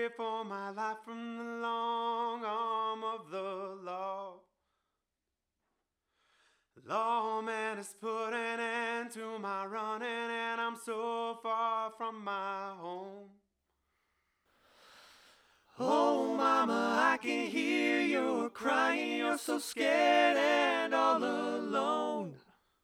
fear for my life from the long arm of the law. Lawman has put an end to my running, and I'm so far from my home. Oh, mama, I can hear you crying. You're so scared and all alone.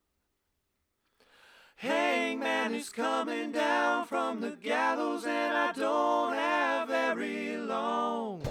Hangman is coming down from the gallows, and I don't have very long.